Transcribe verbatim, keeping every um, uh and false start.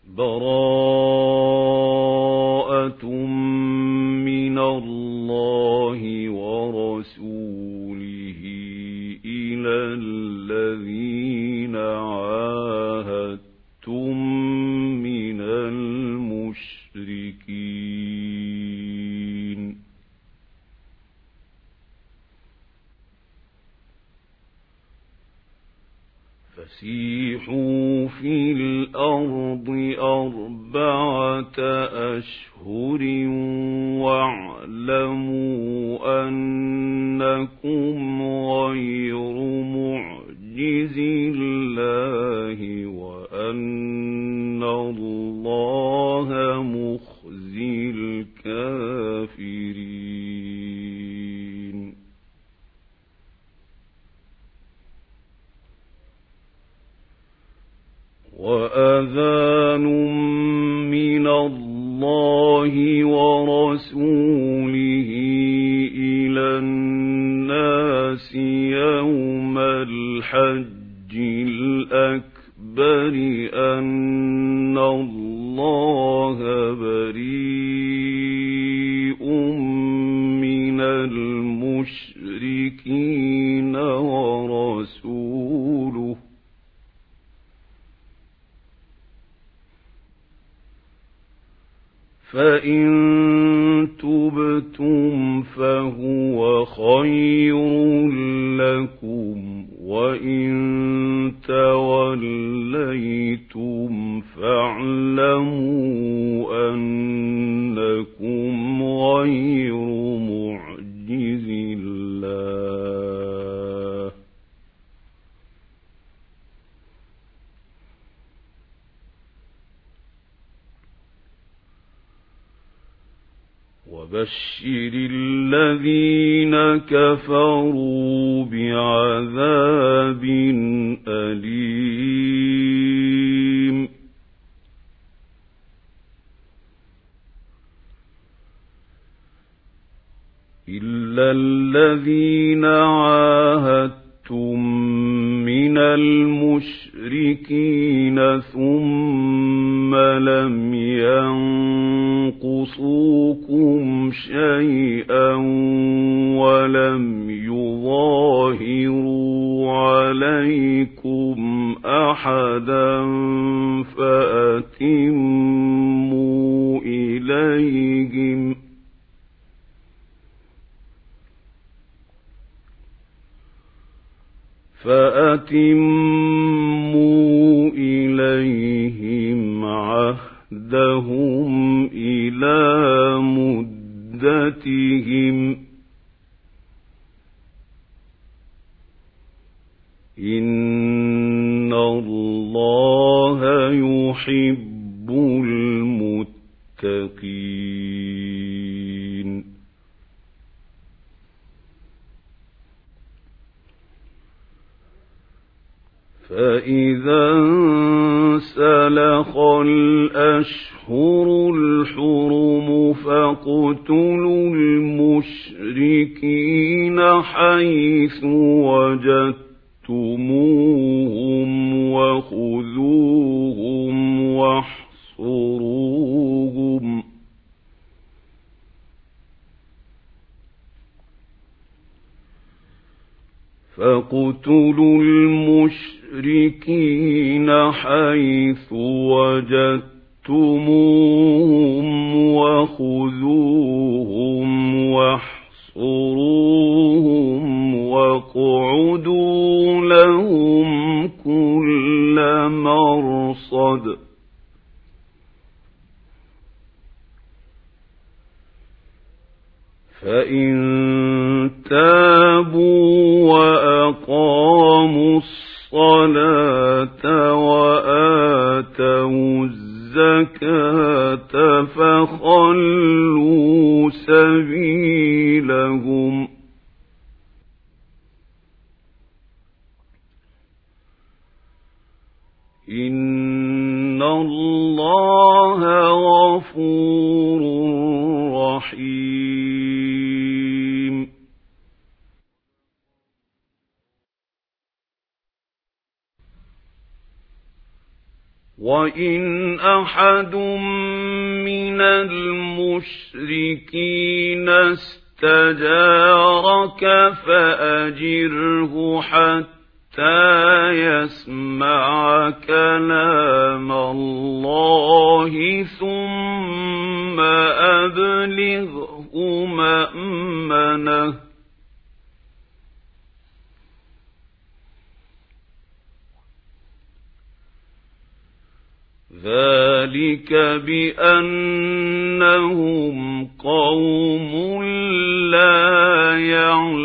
براءة من الله ورسوله إلى الذين عاهدتم من المشركين. فسيحوا في الأرض أربعة أشهر واعلموا أنكم غير معجز الله وأن الله مخزي الكافرين. وأذان من الله ورسوله إلى الناس يوم الحج الأكبر أن الله بريء من المشركين ورسوله فإن تبتم فهو خير لكم وإن توليتم فاعلموا أنكم غير معجز الله وبشر الذين كفروا بعذاب أليم. إلا الذين عاهدتم من المشركين ثم لم ينقصوكم شيئا ولم يظاهروا عليكم أحدا فأتموا إليهم فأتموا إليهم عهدهم إلى مدتهم إن الله يحب المتقين. فإذا انسلخ الأشهر الحرم فاقتلوا المشركين حيث وجدتموهم وخذوهم واحصروهم فاقتلوا المشركين حيث وجدتموهم وخذوهم واحصروهم واقعدوا لهم كل مرصد فإن تابوا وأقاموا الصلاة وآتوا الزكاة فخلوا سبيلهم إن الله غفور رحيم. وَإِنْ أَحَدٌ مِّنَ الْمُشْرِكِينَ اسْتَجَارَكَ فَأَجِرْهُ حَتَّى يَسْمَعَ كَلَامَ اللَّهِ ثُمَّ أَبْلِغْهُ مَأْمَنَهُ ذَلِكَ بِأَنَّهُمْ قَوْمٌ لَّا يَعْلَمُونَ